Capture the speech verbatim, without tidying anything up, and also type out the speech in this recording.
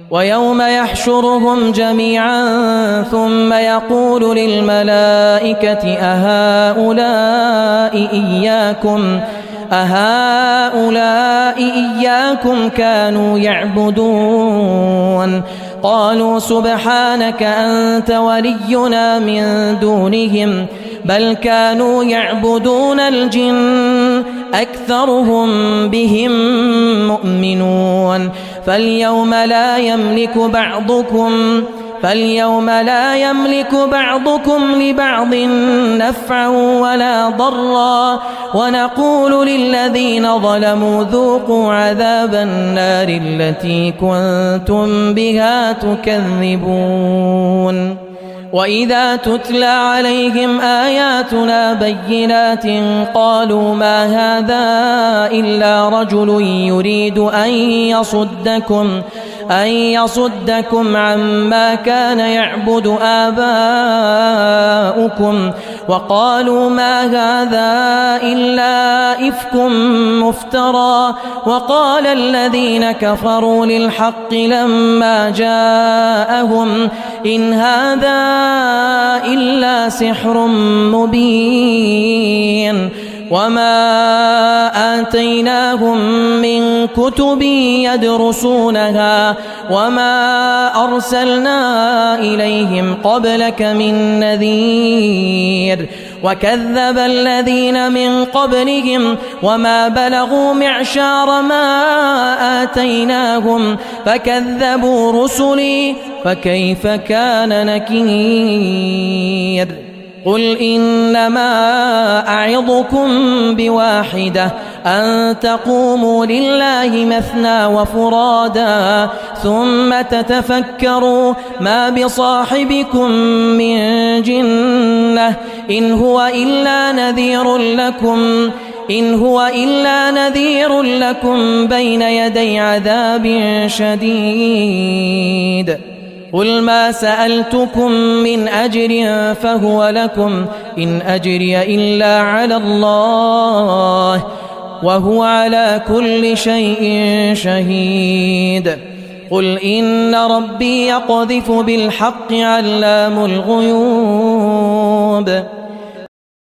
ويوم يحشرهم جميعا ثم يقول للملائكة أهؤلاء إياكم أهؤلاء إياكم كانوا يعبدون قالوا سبحانك أنت ولينا من دونهم بل كانوا يعبدون الجن أكثرهم بهم مؤمنون فاليوم لا يملك بعضكم فاليوم لا يملك بعضكم لبعض نفعا ولا ضرا ونقول للذين ظلموا ذوقوا عذاب النار التي كنتم بها تكذبون وإذا تتلى عليهم آياتنا بينات قالوا ما هذا إلا رجل يريد أن يصدكم أن يصدكم عما كان يعبد آباؤكم وقالوا ما هذا إلا إفك مفترى وقال الذين كفروا للحق لما جاءهم إن هذا إلا سحر مبين وما آتيناهم من كتب يدرسونها وما أرسلنا إليهم قبلك من نذير وكذب الذين من قبلهم وما بلغوا معشار ما آتيناهم فكذبوا رسلي فكيف كان نكير قل إنما أعظكم بواحدة أن تقوموا لله مثنى وفرادا ثم تتفكروا ما بصاحبكم من جنة إن هو إلا نذير لكم إن هو إلا نذير لكم بين يدي عذاب شديد قل ما سألتكم من أجر فهو لكم إن أجري إلا على الله وهو على كل شيء شهيد قل إن ربي يقذف بالحق علام الغيوب